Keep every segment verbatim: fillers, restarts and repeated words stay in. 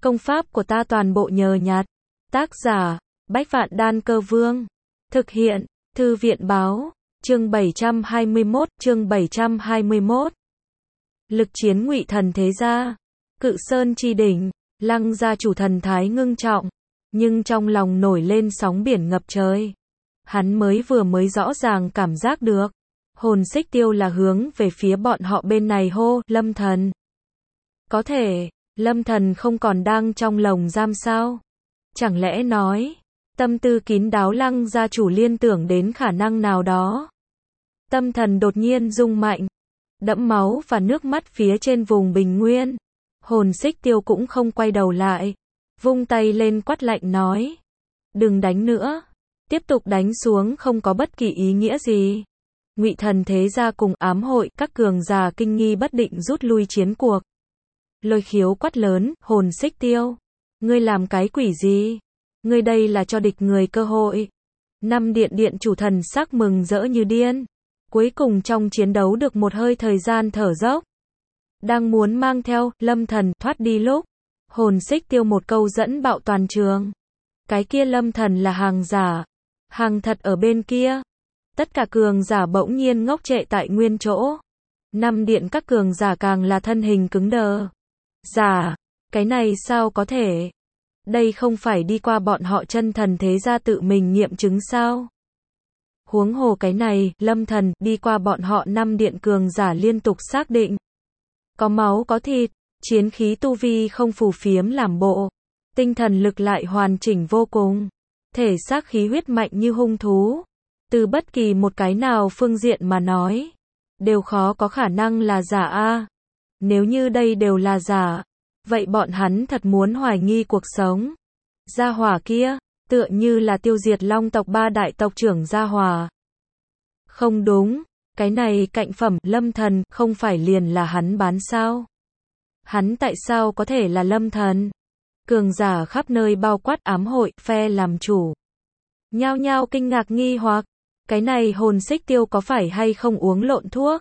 Công pháp của ta toàn bộ nhờ nhặt. Tác giả, Bách Vạn Đan Cơ Vương. Thực hiện, Thư viện Báo. Chương bảy trăm hai mươi mốt, chương bảy trăm hai mươi mốt. Lực chiến Ngụy Thần thế gia. Cự Sơn chi đỉnh, Lăng gia chủ thần thái ngưng trọng, nhưng trong lòng nổi lên sóng biển ngập trời. Hắn mới vừa mới rõ ràng cảm giác được, hồn xích tiêu là hướng về phía bọn họ bên này hô, Lâm Thần. Có thể, Lâm Thần không còn đang trong lồng giam sao? Chẳng lẽ nói, tâm tư kín đáo Lăng gia chủ liên tưởng đến khả năng nào đó? Tâm thần đột nhiên rung mạnh, đẫm máu và nước mắt phía trên vùng bình nguyên. Hồn xích tiêu cũng không quay đầu lại, vung tay lên quát lạnh nói, đừng đánh nữa, tiếp tục đánh xuống không có bất kỳ ý nghĩa gì. Ngụy Thần thế gia cùng ám hội, các cường giả kinh nghi bất định rút lui chiến cuộc. Lôi Khiếu quát lớn, hồn xích tiêu, ngươi làm cái quỷ gì? Ngươi đây là cho địch người cơ hội. Năm điện điện chủ thần sắc mừng rỡ như điên, cuối cùng trong chiến đấu được một hơi thời gian thở dốc. Đang muốn mang theo Lâm Thần thoát đi lúc, hồn xích tiêu một câu dẫn bạo toàn trường. Cái kia Lâm Thần là hàng giả, hàng thật ở bên kia. Tất cả cường giả bỗng nhiên ngốc trệ tại nguyên chỗ. Năm điện các cường giả càng là thân hình cứng đờ. Giả, cái này sao có thể? Đây không phải đi qua bọn họ chân thần thế gia tự mình nghiệm chứng sao? Huống hồ cái này, Lâm Thần, đi qua bọn họ năm điện cường giả liên tục xác định. Có máu có thịt, chiến khí tu vi không phù phiếm làm bộ, tinh thần lực lại hoàn chỉnh vô cùng, thể xác khí huyết mạnh như hung thú. Từ bất kỳ một cái nào phương diện mà nói, đều khó có khả năng là giả a. Nếu như đây đều là giả, vậy bọn hắn thật muốn hoài nghi cuộc sống. Gia hỏa kia, tựa như là tiêu diệt Long tộc ba đại tộc trưởng Gia Hỏa. Không đúng, cái này cạnh phẩm Lâm Thần không phải liền là hắn bán sao? Hắn tại sao có thể là Lâm Thần? Cường giả khắp nơi bao quát ám hội, phe làm chủ. Nhao nhao kinh ngạc nghi hoặc, cái này hồn xích tiêu có phải hay không uống lộn thuốc?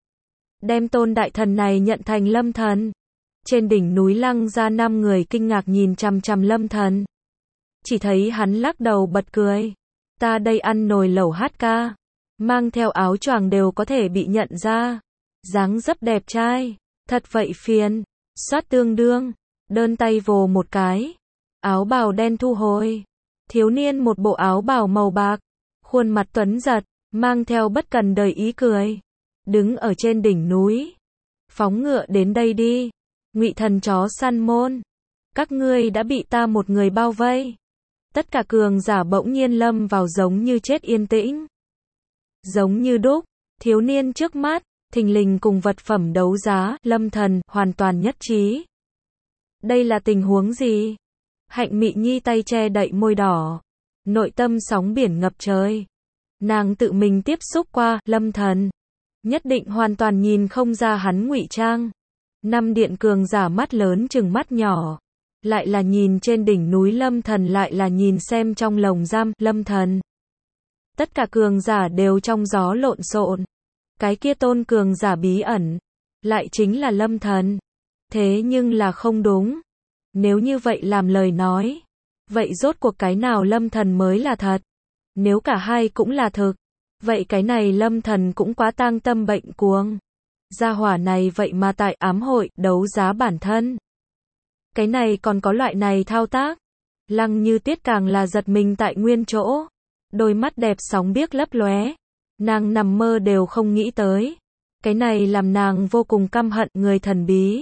Đem tôn đại thần này nhận thành Lâm Thần. Trên đỉnh núi Lăng gia năm người kinh ngạc nhìn chằm chằm Lâm Thần. Chỉ thấy hắn lắc đầu bật cười. Ta đây ăn nồi lẩu hát ca, mang theo áo choàng đều có thể bị nhận ra. Dáng dấp đẹp trai, thật vậy phiền. Xoát tương đương, đơn tay vồ một cái. Áo bào đen thu hồi. Thiếu niên một bộ áo bào màu bạc, khuôn mặt tuấn giật, mang theo bất cần đời ý cười. Đứng ở trên đỉnh núi. Phóng ngựa đến đây đi. Ngụy Thần chó săn môn. Các ngươi đã bị ta một người bao vây. Tất cả cường giả bỗng nhiên lâm vào giống như chết yên tĩnh. Giống như đúc, thiếu niên trước mắt, thình lình cùng vật phẩm đấu giá, Lâm Thần, hoàn toàn nhất trí. Đây là tình huống gì? Hạnh Mị Nhi tay che đậy môi đỏ. Nội tâm sóng biển ngập trời. Nàng tự mình tiếp xúc qua, Lâm Thần. Nhất định hoàn toàn nhìn không ra hắn ngụy trang. Năm điện cường giả mắt lớn chừng mắt nhỏ. Lại là nhìn trên đỉnh núi Lâm Thần, lại là nhìn xem trong lồng giam Lâm Thần. Tất cả cường giả đều trong gió lộn xộn. Cái kia tôn cường giả bí ẩn, lại chính là Lâm Thần. Thế nhưng là không đúng. Nếu như vậy làm lời nói, vậy rốt cuộc cái nào Lâm Thần mới là thật? Nếu cả hai cũng là thực, vậy cái này Lâm Thần cũng quá tang tâm bệnh cuồng. Gia hỏa này vậy mà tại ám hội đấu giá bản thân. Cái này còn có loại này thao tác. Lăng Như Tiết càng là giật mình tại nguyên chỗ. Đôi mắt đẹp sóng biếc lấp lóe. Nàng nằm mơ đều không nghĩ tới. Cái này làm nàng vô cùng căm hận người thần bí.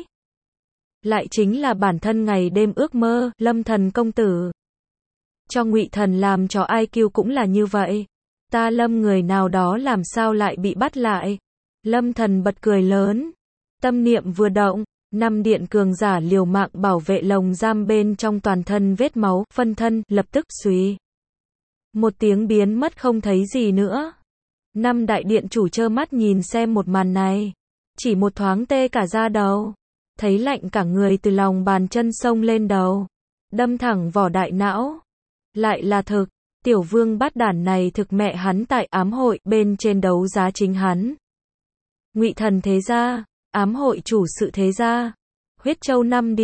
Lại chính là bản thân ngày đêm ước mơ, Lâm Thần công tử. Cho Ngụy Thần làm trò i kiu cũng là như vậy. Ta Lâm người nào đó làm sao lại bị bắt lại? Lâm Thần bật cười lớn. Tâm niệm vừa động, năm điện cường giả liều mạng bảo vệ lồng giam bên trong toàn thân vết máu, phân thân, lập tức suy. Một tiếng biến mất không thấy gì nữa. Năm đại điện chủ trơ mắt nhìn xem một màn này. Chỉ một thoáng tê cả da đầu. Thấy lạnh cả người từ lòng bàn chân xông lên đầu. Đâm thẳng vỏ đại não. Lại là thực, tiểu vương bát đản này thực mẹ hắn tại ám hội bên trên đấu giá chính hắn. Ngụy Thần thế gia, ám hội chủ sự thế gia, huyết châu năm điện,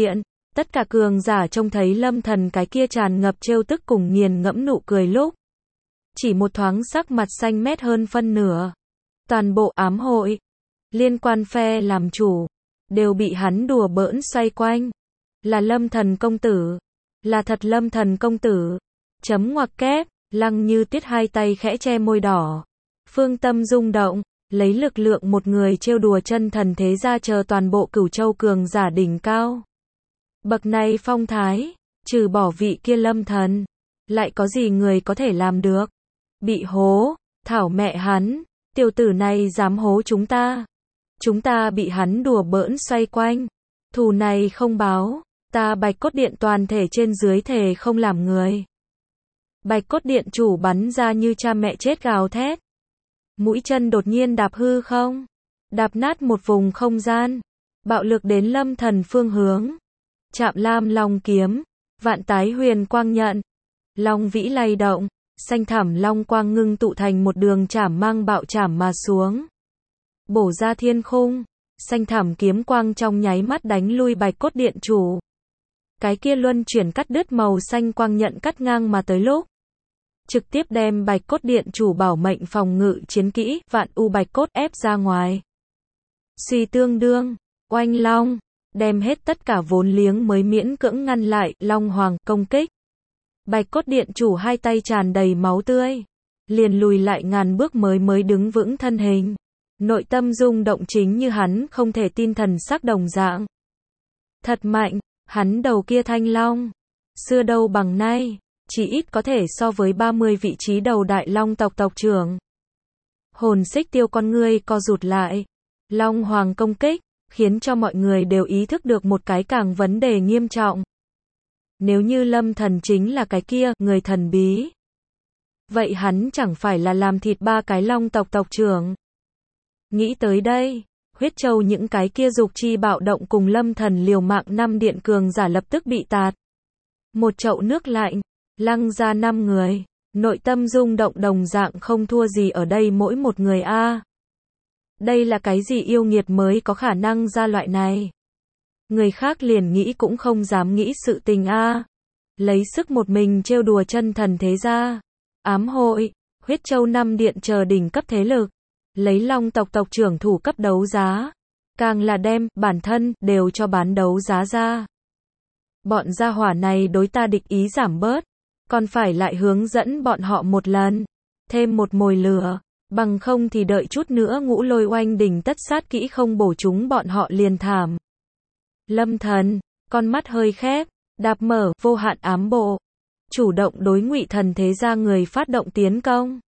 Tất cả cường giả trông thấy Lâm Thần cái kia tràn ngập trêu tức cùng nghiền ngẫm nụ cười lúc. Chỉ một thoáng sắc mặt xanh mét hơn phân nửa. Toàn bộ ám hội, liên quan phe làm chủ, đều bị hắn đùa bỡn xoay quanh. Là Lâm Thần công tử. Là thật Lâm Thần công tử. Chấm ngoặc kép, Lăng Như Tuyết hai tay khẽ che môi đỏ. Phương tâm rung động, lấy lực lượng một người trêu đùa chân thần thế gia chờ toàn bộ Cửu Châu cường giả đỉnh cao. Bậc này phong thái, trừ bỏ vị kia Lâm Thần, lại có gì người có thể làm được? Bị hố, thảo mẹ hắn, tiểu tử này dám hố chúng ta. Chúng ta bị hắn đùa bỡn xoay quanh. Thù này không báo, ta Bạch Cốt Điện toàn thể trên dưới thề không làm người. Bạch Cốt Điện chủ bắn ra như cha mẹ chết gào thét. Mũi chân đột nhiên đạp hư không, đạp nát một vùng không gian, bạo lực đến Lâm Thần phương hướng. Chạm Lam Long kiếm, vạn tái huyền quang nhận, long vĩ lay động, xanh thẳm long quang ngưng tụ thành một đường chảm mang bạo chảm mà xuống. Bổ ra thiên khung, xanh thẳm kiếm quang trong nháy mắt đánh lui Bạch Cốt Điện chủ. Cái kia luân chuyển cắt đứt màu xanh quang nhận cắt ngang mà tới lúc. Trực tiếp đem Bạch Cốt Điện chủ bảo mệnh phòng ngự chiến kỹ, vạn u bạch cốt ép ra ngoài. Suy tương đương, oanh long, đem hết tất cả vốn liếng mới miễn cưỡng ngăn lại, long hoàng công kích. Bạch Cốt Điện chủ hai tay tràn đầy máu tươi, liền lùi lại ngàn bước mới mới đứng vững thân hình. Nội tâm rung động chính như hắn không thể tin thần sắc đồng dạng. Thật mạnh, hắn đầu kia thanh long, xưa đâu bằng nay, chỉ ít có thể so với ba mươi vị trí đầu đại long tộc tộc trưởng. Hồn Xích Tiêu con ngươi co rụt lại, long hoàng công kích, khiến cho mọi người đều ý thức được một cái càng vấn đề nghiêm trọng. Nếu như Lâm Thần chính là cái kia, người thần bí, vậy hắn chẳng phải là làm thịt ba cái long tộc tộc trưởng. Nghĩ tới đây, huyết châu những cái kia dục chi bạo động cùng Lâm Thần liều mạng năm điện cường giả lập tức bị tạt. Một chậu nước lạnh, lăng ra năm người, nội tâm rung động đồng dạng không thua gì ở đây mỗi một người a. À, đây là cái gì yêu nghiệt mới có khả năng ra loại này? Người khác liền nghĩ cũng không dám nghĩ sự tình a. À, lấy sức một mình trêu đùa chân thần thế gia, ám hội, huyết châu năm điện chờ đỉnh cấp thế lực, lấy long tộc tộc trưởng thủ cấp đấu giá, càng là đem bản thân đều cho bán đấu giá ra. Bọn gia hỏa này đối ta địch ý giảm bớt, còn phải lại hướng dẫn bọn họ một lần, thêm một mồi lửa, bằng không thì đợi chút nữa ngũ lôi oanh đỉnh tất sát kỹ không bổ chúng bọn họ liền thảm. Lâm Thần, con mắt hơi khép, đạp mở vô hạn ám bộ, chủ động đối Ngụy Thần thế gia người phát động tiến công.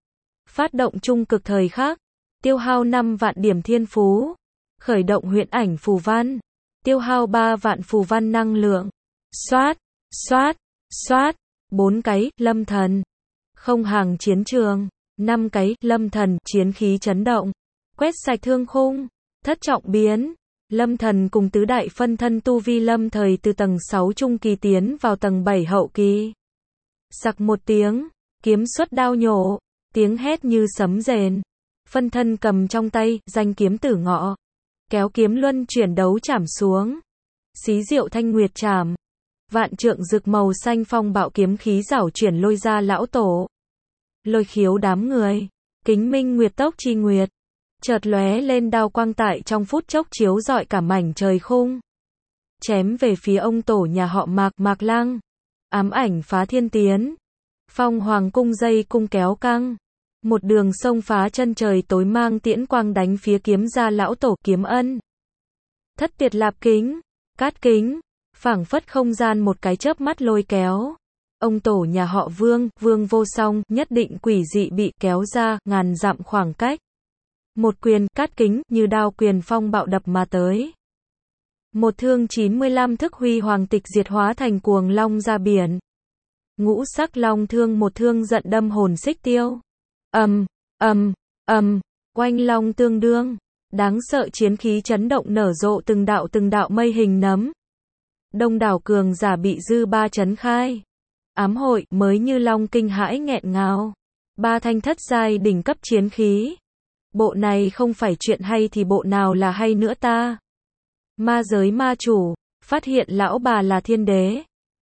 Phát động trung cực thời khắc, tiêu hao năm vạn điểm thiên phú, khởi động huyễn ảnh phù văn, tiêu hao ba vạn phù văn năng lượng. Xoát, xoát, xoát, bốn cái, Lâm Thần. Không hàng chiến trường, năm cái, Lâm Thần, chiến khí chấn động, quét sạch thương khung, thất trọng biến. Lâm Thần cùng tứ đại phân thân tu vi lâm thời từ tầng sáu trung kỳ tiến vào tầng bảy hậu kỳ. Sặc một tiếng, kiếm xuất đao nhổ, tiếng hét như sấm rền. Phân thân cầm trong tay, danh kiếm tử ngọ. Kéo kiếm luân chuyển đấu chảm xuống. Xí diệu thanh nguyệt chảm. Vạn trượng rực màu xanh phong bạo kiếm khí giảo chuyển lôi ra lão tổ. Lôi khiếu đám người. Kính minh nguyệt tốc chi nguyệt. Chợt lóe lên đao quang tại trong phút chốc chiếu rọi cả mảnh trời khung. Chém về phía ông tổ nhà họ Mạc, Mạc Lăng. Ám ảnh phá thiên tiến. Phong hoàng cung dây cung kéo căng. Một đường sông phá chân trời tối mang tiễn quang đánh phía kiếm gia lão tổ Kiếm Ân. Thất tiệt lạp kính, cát kính, phảng phất không gian một cái chớp mắt lôi kéo. Ông tổ nhà họ Vương, Vương vô song, nhất định quỷ dị bị kéo ra, ngàn dặm khoảng cách. Một quyền, cát kính, như đao quyền phong bạo đập mà tới. Một thương chín mươi lăm thức huy hoàng tịch diệt hóa thành cuồng long ra biển. Ngũ sắc long thương một thương giận đâm Hồn Xích Tiêu. Ầm, ầm, ầm, oanh long tương đương, đáng sợ chiến khí chấn động nở rộ từng đạo từng đạo mây hình nấm. Đông đảo cường giả bị dư ba chấn khai. Ám hội mới như long kinh hãi nghẹn ngào. Ba thanh thất giai đỉnh cấp chiến khí. Bộ này không phải chuyện hay thì bộ nào là hay nữa ta? Ma giới ma chủ, phát hiện lão bà là thiên đế.